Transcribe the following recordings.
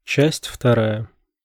Часть вторая.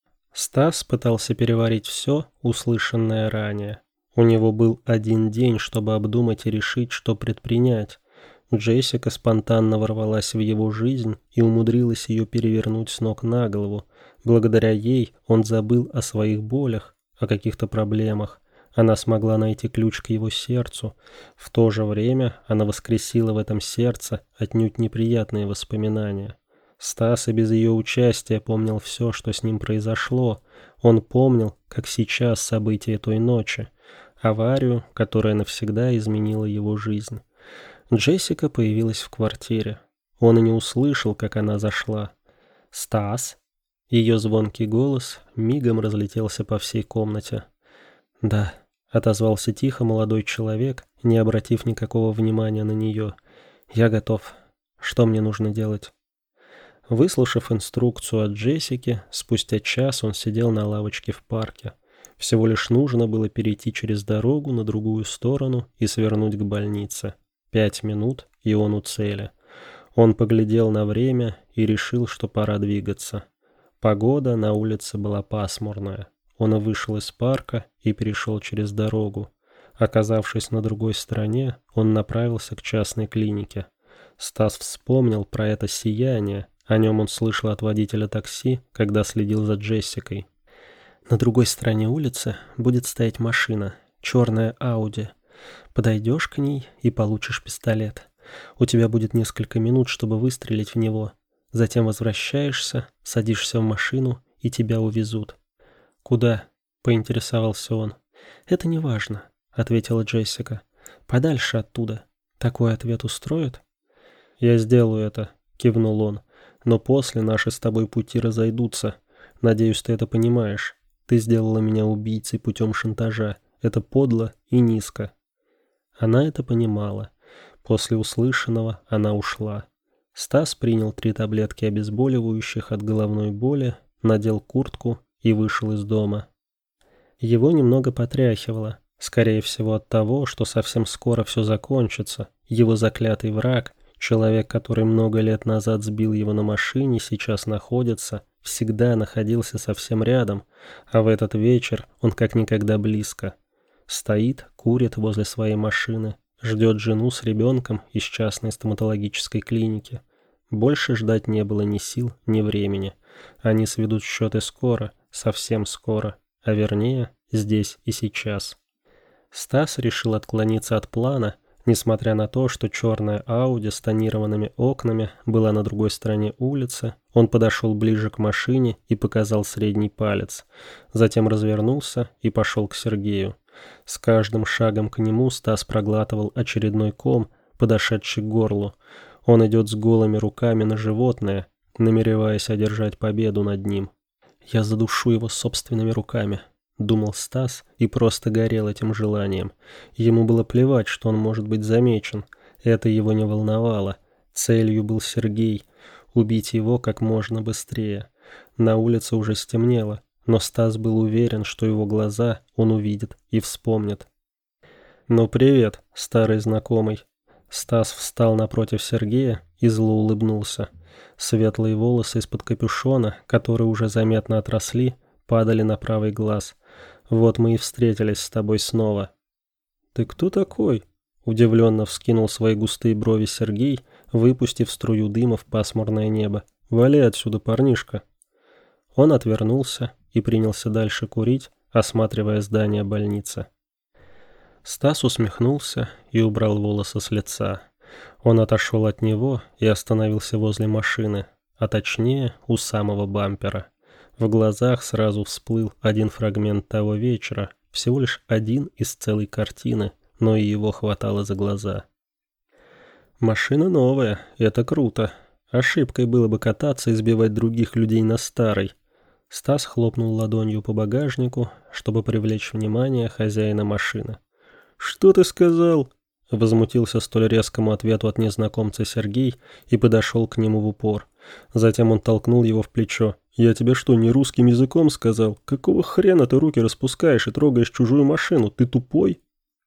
Стас пытался переварить все, услышанное ранее. У него был один день, чтобы обдумать и решить, что предпринять. Джессика спонтанно ворвалась в его жизнь и умудрилась ее перевернуть с ног на голову. Благодаря ей он забыл о своих болях, о каких-то проблемах. Она смогла найти ключ к его сердцу. В то же время она воскресила в этом сердце отнюдь неприятные воспоминания. Стас и без ее участия помнил все, что с ним произошло. Он помнил, как сейчас события той ночи. Аварию, которая навсегда изменила его жизнь. Джессика появилась в квартире. Он и не услышал, как она зашла. «Стас?» Ее звонкий голос мигом разлетелся по всей комнате. «Да», — отозвался тихо молодой человек, не обратив никакого внимания на нее. «Я готов. Что мне нужно делать?» Выслушав инструкцию от Джессики, спустя час он сидел на лавочке в парке. Всего лишь нужно было перейти через дорогу на другую сторону и свернуть к больнице. 5 минут, и он у цели. Он поглядел на время и решил, что пора двигаться. Погода на улице была пасмурная. Он вышел из парка и перешел через дорогу. Оказавшись на другой стороне, он направился к частной клинике. Стас вспомнил про это сияние. О нем он слышал от водителя такси, когда следил за Джессикой. На другой стороне улицы будет стоять машина, черная Ауди. Подойдешь к ней и получишь пистолет. У тебя будет несколько минут, чтобы выстрелить в него. Затем возвращаешься, садишься в машину, и тебя увезут. «Куда?» — поинтересовался он. «Это не важно», — ответила Джессика. «Подальше оттуда. Такой ответ устроит?» «Я сделаю это», — кивнул он. «Но после наши с тобой пути разойдутся. Надеюсь, ты это понимаешь. Ты сделала меня убийцей путем шантажа. Это подло и низко». Она это понимала. После услышанного она ушла. Стас принял 3 таблетки обезболивающих от головной боли, надел куртку и вышел из дома. Его немного потряхивало. Скорее всего от того, что совсем скоро все закончится. Его заклятый враг, человек, который много лет назад сбил его на машине, сейчас находится, всегда находился совсем рядом, а в этот вечер он как никогда близко. Стоит, курит возле своей машины, ждет жену с ребенком из частной стоматологической клиники. Больше ждать не было ни сил, ни времени. Они сведут счеты скоро, совсем скоро, а вернее, здесь и сейчас. Стас решил отклониться от плана. Несмотря на то, что черная Ауди с тонированными окнами была на другой стороне улицы, он подошел ближе к машине и показал средний палец. Затем развернулся и пошел к Сергею. С каждым шагом к нему Стас проглатывал очередной ком, подошедший к горлу. Он идет с голыми руками на животное, намереваясь одержать победу над ним. «Я задушу его собственными руками», — думал Стас и просто горел этим желанием. Ему было плевать, что он может быть замечен. Это его не волновало. Целью был Сергей. Убить его как можно быстрее. На улице уже стемнело, но Стас был уверен, что его глаза он увидит и вспомнит. «Ну привет, старый знакомый». Стас встал напротив Сергея и зло улыбнулся. Светлые волосы из-под капюшона, которые уже заметно отросли, падали на правый глаз. «Вот мы и встретились с тобой снова». «Ты кто такой?» — удивленно вскинул свои густые брови Сергей, выпустив струю дыма в пасмурное небо. «Вали отсюда, парнишка». Он отвернулся и принялся дальше курить, осматривая здание больницы. Стас усмехнулся и убрал волосы с лица. Он отошел от него и остановился возле машины, а точнее у самого бампера. В глазах сразу всплыл один фрагмент того вечера, всего лишь один из целой картины, но и его хватало за глаза. «Машина новая, это круто. Ошибкой было бы кататься и сбивать других людей на старой». Стас хлопнул ладонью по багажнику, чтобы привлечь внимание хозяина машины. «Что ты сказал?» — возмутился столь резкому ответу от незнакомца Сергей и подошел к нему в упор. Затем он толкнул его в плечо. «Я тебе что, не русским языком сказал? Какого хрена ты руки распускаешь и трогаешь чужую машину? Ты тупой?»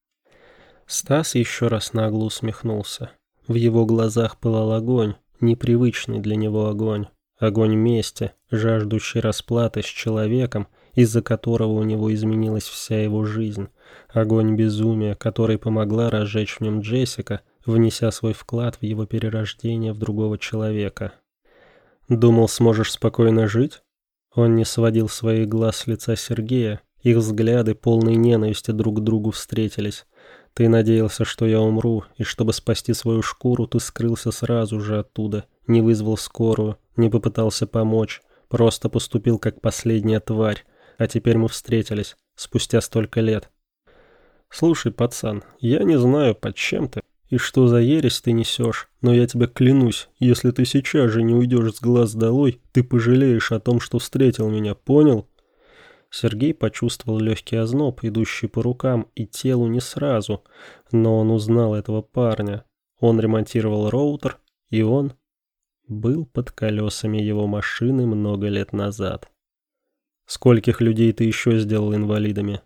Стас еще раз нагло усмехнулся. В его глазах пылал огонь, непривычный для него огонь. огонь мести, жаждущий расплаты с человеком, из-за которого у него изменилась вся его жизнь, огонь безумия, который помогла разжечь в нем Джессика, внеся свой вклад в его перерождение в другого человека. «Думал, сможешь спокойно жить?» Он не сводил своих глаз с лица Сергея, их взгляды, полные ненависти, друг к другу встретились. «Ты надеялся, что я умру, и чтобы спасти свою шкуру, ты скрылся сразу же оттуда, не вызвал скорую, не попытался помочь, просто поступил как последняя тварь, а теперь мы встретились, спустя столько лет. Слушай, пацан, я не знаю, под чем ты и что за ересь ты несешь, но я тебе клянусь, если ты сейчас же не уйдешь с глаз долой, ты пожалеешь о том, что встретил меня, понял?» Сергей почувствовал легкий озноб, идущий по рукам и телу не сразу, но он узнал этого парня. Он ремонтировал роутер, и он был под колесами его машины много лет назад. «Скольких людей ты еще сделал инвалидами?»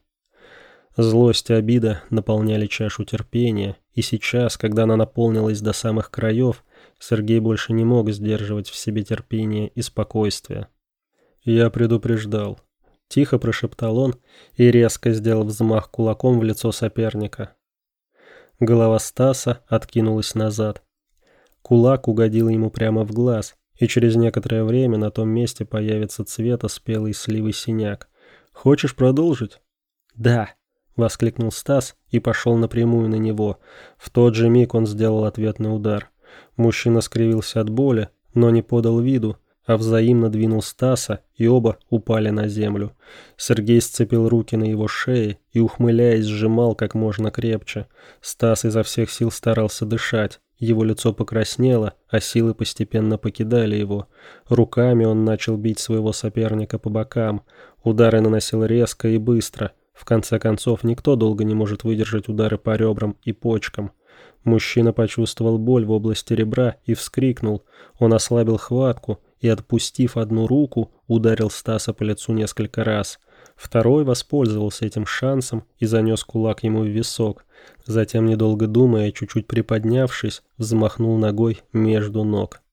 Злость и обида наполняли чашу терпения, и сейчас, когда она наполнилась до самых краев, Сергей больше не мог сдерживать в себе терпение и спокойствие. «Я предупреждал», — тихо прошептал он и резко сделал взмах кулаком в лицо соперника. Голова Стаса откинулась назад. Кулак угодил ему прямо в глаз, и через некоторое время на том месте появится цвета спелой сливы синяк. «Хочешь продолжить?» «Да», — воскликнул Стас и пошел напрямую на него. В тот же миг он сделал ответный удар. Мужчина скривился от боли, но не подал виду, а взаимно двинул Стаса, и оба упали на землю. Сергей сцепил руки на его шее и, ухмыляясь, сжимал как можно крепче. Стас изо всех сил старался дышать. Его лицо покраснело, а силы постепенно покидали его. Руками он начал бить своего соперника по бокам. Удары наносил резко и быстро. В конце концов, никто долго не может выдержать удары по ребрам и почкам. Мужчина почувствовал боль в области ребра и вскрикнул. Он ослабил хватку и, отпустив одну руку, ударил Стаса по лицу несколько раз. Второй воспользовался этим шансом и занес кулак ему в висок. Затем, недолго думая, чуть-чуть приподнявшись, взмахнул ногой между ног.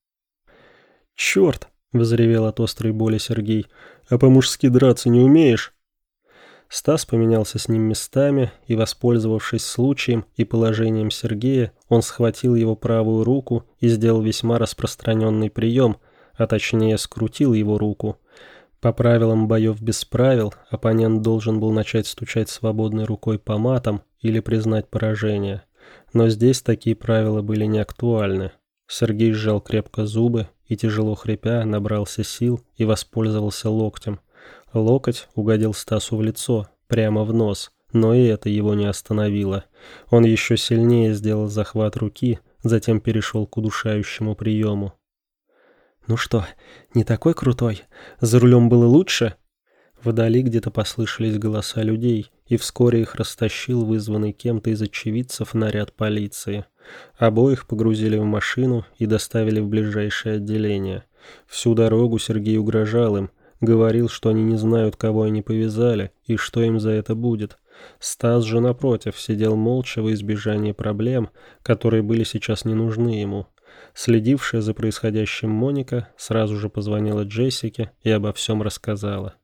«Черт!» — взревел от острой боли Сергей. «А по-мужски драться не умеешь?» Стас поменялся с ним местами, и, воспользовавшись случаем и положением Сергея, он схватил его правую руку и сделал весьма распространенный прием, а точнее скрутил его руку. По правилам боев без правил, оппонент должен был начать стучать свободной рукой по матам или признать поражение. Но здесь такие правила были не актуальны. Сергей сжал крепко зубы и, тяжело хрипя, набрался сил и воспользовался локтем. Локоть угодил Стасу в лицо, прямо в нос, но и это его не остановило. Он еще сильнее сделал захват руки, затем перешел к удушающему приему. «Ну что, не такой крутой? За рулем было лучше?» Вдали где-то послышались голоса людей, и вскоре их растащил вызванный кем-то из очевидцев наряд полиции. Обоих погрузили в машину и доставили в ближайшее отделение. Всю дорогу Сергей угрожал им, говорил, что они не знают, кого они повязали, и что им за это будет. Стас же, напротив, сидел молча во избежание проблем, которые были сейчас не нужны ему. Следившая за происходящим Моника сразу же позвонила Джессике и обо всем рассказала.